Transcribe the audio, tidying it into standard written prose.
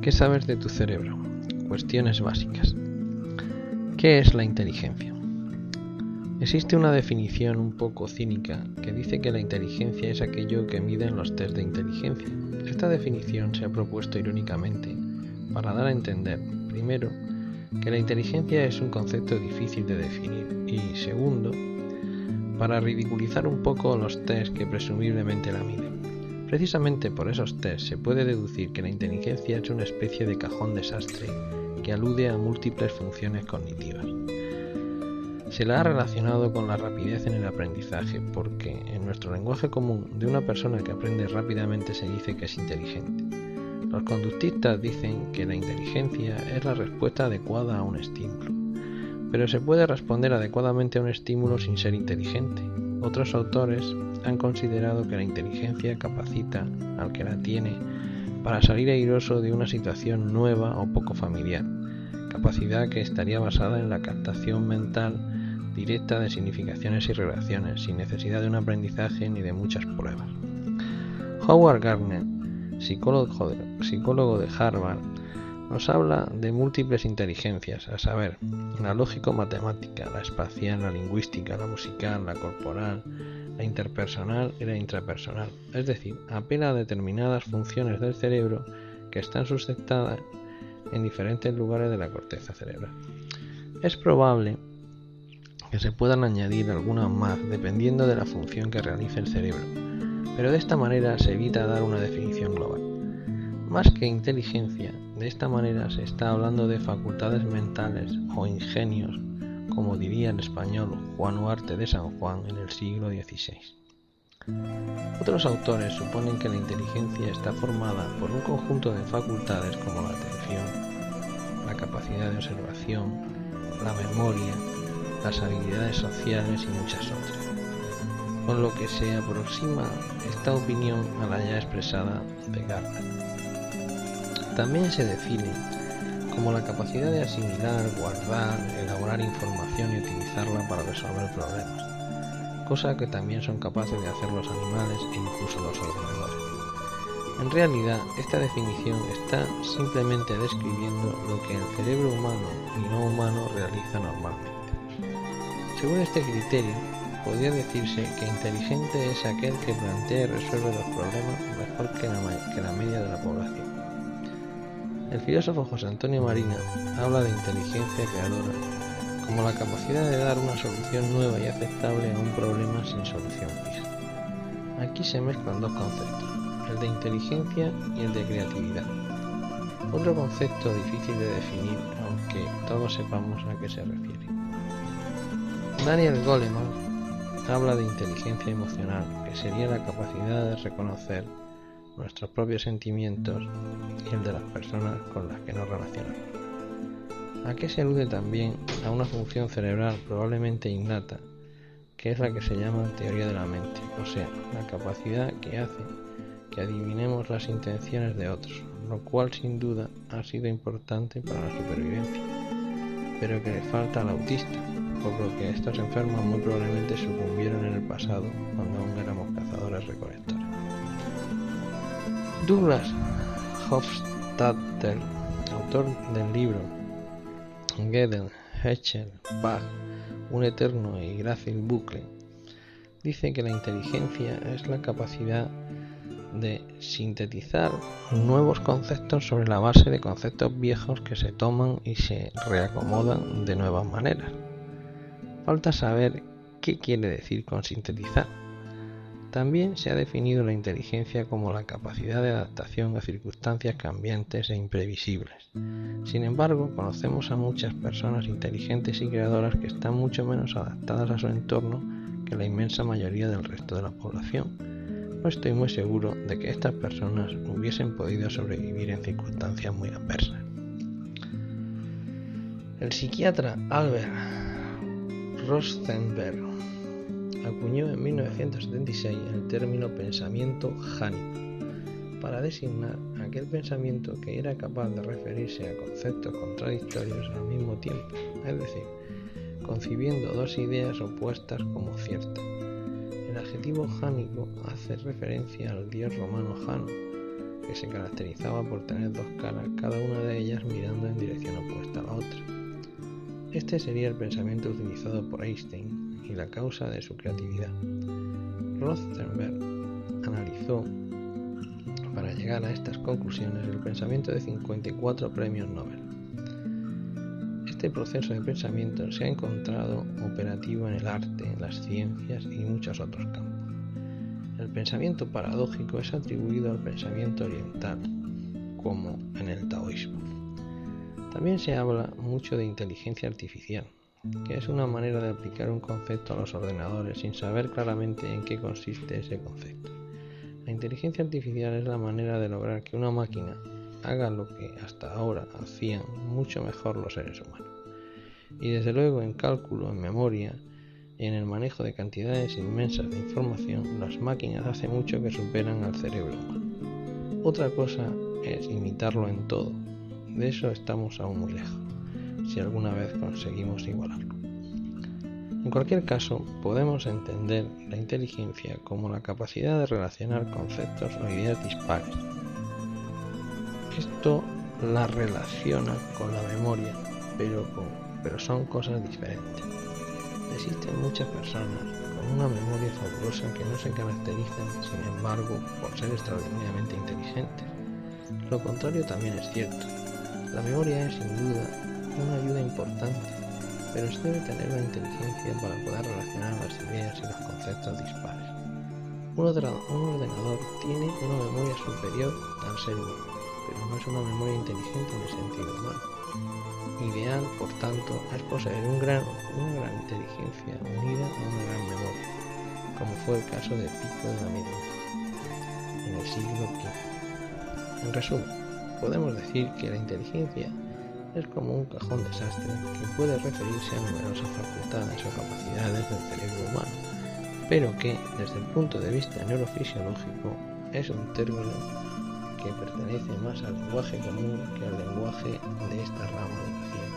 ¿Qué sabes de tu cerebro? Cuestiones básicas. ¿Qué es la inteligencia? Existe una definición un poco cínica que dice que la inteligencia es aquello que miden los test de inteligencia. Esta definición se ha propuesto irónicamente para dar a entender, primero, que la inteligencia es un concepto difícil de definir y, segundo, para ridiculizar un poco los test que presumiblemente la miden. Precisamente por esos test se puede deducir que la inteligencia es una especie de cajón desastre que alude a múltiples funciones cognitivas. Se la ha relacionado con la rapidez en el aprendizaje porque en nuestro lenguaje común de una persona que aprende rápidamente se dice que es inteligente. Los conductistas dicen que la inteligencia es la respuesta adecuada a un estímulo, pero se puede responder adecuadamente a un estímulo sin ser inteligente. Otros autores han considerado que la inteligencia capacita al que la tiene para salir airoso de una situación nueva o poco familiar, capacidad que estaría basada en la captación mental directa de significaciones y relaciones, sin necesidad de un aprendizaje ni de muchas pruebas. Howard Gardner, psicólogo de Harvard, nos habla de múltiples inteligencias, a saber, la lógico-matemática, la espacial, la lingüística, la musical, la corporal, la interpersonal y la intrapersonal, es decir, apela a determinadas funciones del cerebro que están susceptadas en diferentes lugares de la corteza cerebral. Es probable que se puedan añadir algunas más dependiendo de la función que realice el cerebro, pero de esta manera se evita dar una definición global. Más que inteligencia, de esta manera se está hablando de facultades mentales o ingenios, como diría el español Juan Huarte de San Juan en el siglo XVI. Otros autores suponen que la inteligencia está formada por un conjunto de facultades como la atención, la capacidad de observación, la memoria, las habilidades sociales y muchas otras, con lo que se aproxima esta opinión a la ya expresada de Gardner. También se define como la capacidad de asimilar, guardar, elaborar información y utilizarla para resolver problemas, cosa que también son capaces de hacer los animales e incluso los ordenadores. En realidad, esta definición está simplemente describiendo lo que el cerebro humano y no humano realiza normalmente. Según este criterio, podría decirse que inteligente es aquel que plantea y resuelve los problemas mejor que la media de la población. El filósofo José Antonio Marina habla de inteligencia creadora como la capacidad de dar una solución nueva y aceptable a un problema sin solución fija. Aquí se mezclan dos conceptos, el de inteligencia y el de creatividad. Otro concepto difícil de definir, aunque todos sepamos a qué se refiere. Daniel Goleman habla de inteligencia emocional, que sería la capacidad de reconocer nuestros propios sentimientos y el de las personas con las que nos relacionamos. Aquí se alude también a una función cerebral probablemente innata, que es la que se llama teoría de la mente, o sea, la capacidad que hace que adivinemos las intenciones de otros, lo cual sin duda ha sido importante para la supervivencia, pero que le falta al autista, por lo que estos enfermos muy probablemente sucumbieron en el pasado cuando aún éramos cazadores-recolectores. Douglas Hofstadter, autor del libro Gödel, Haeckel, Bach, un eterno y grácil bucle, dice que la inteligencia es la capacidad de sintetizar nuevos conceptos sobre la base de conceptos viejos que se toman y se reacomodan de nuevas maneras. Falta saber qué quiere decir con sintetizar. También se ha definido la inteligencia como la capacidad de adaptación a circunstancias cambiantes e imprevisibles. Sin embargo, conocemos a muchas personas inteligentes y creadoras que están mucho menos adaptadas a su entorno que la inmensa mayoría del resto de la población. No estoy muy seguro de que estas personas hubiesen podido sobrevivir en circunstancias muy adversas. El psiquiatra Albert Rosenberg acuñó en 1976 el término pensamiento jánico para designar aquel pensamiento que era capaz de referirse a conceptos contradictorios al mismo tiempo, es decir, concibiendo dos ideas opuestas como ciertas. El adjetivo jánico hace referencia al dios romano Jano, que se caracterizaba por tener dos caras, cada una de ellas mirando en dirección opuesta a la otra. Este sería el pensamiento utilizado por Einstein y la causa de su creatividad. Rothenberg analizó, para llegar a estas conclusiones, el pensamiento de 54 premios Nobel. Este proceso de pensamiento se ha encontrado operativo en el arte, en las ciencias y muchos otros campos. El pensamiento paradójico es atribuido al pensamiento oriental, como en el taoísmo. También se habla mucho de inteligencia artificial, que es una manera de aplicar un concepto a los ordenadores sin saber claramente en qué consiste ese concepto. La inteligencia artificial es la manera de lograr que una máquina haga lo que hasta ahora hacían mucho mejor los seres humanos. Y desde luego en cálculo, en memoria y en el manejo de cantidades inmensas de información, las máquinas hace mucho que superan al cerebro humano. Otra cosa es imitarlo en todo. De eso estamos aún muy lejos, si alguna vez conseguimos igualarlo. En cualquier caso, podemos entender la inteligencia como la capacidad de relacionar conceptos o ideas dispares. Esto la relaciona con la memoria, pero son cosas diferentes. Existen muchas personas con una memoria fabulosa que no se caracterizan, sin embargo, por ser extraordinariamente inteligentes. Lo contrario también es cierto. La memoria es, sin duda, una ayuda importante, pero se debe tener la inteligencia para poder relacionar las ideas y los conceptos dispares. Un ordenador tiene una memoria superior al ser humano, pero no es una memoria inteligente en el sentido humano. Ideal, por tanto, es poseer una gran inteligencia unida a una gran memoria, como fue el caso de Pico de la Mirandola en el siglo XV. En resumen, podemos decir que la inteligencia es como un cajón desastre que puede referirse a numerosas facultades o capacidades del cerebro humano, pero que, desde el punto de vista neurofisiológico, es un término que pertenece más al lenguaje común que al lenguaje de esta rama de la ciencia.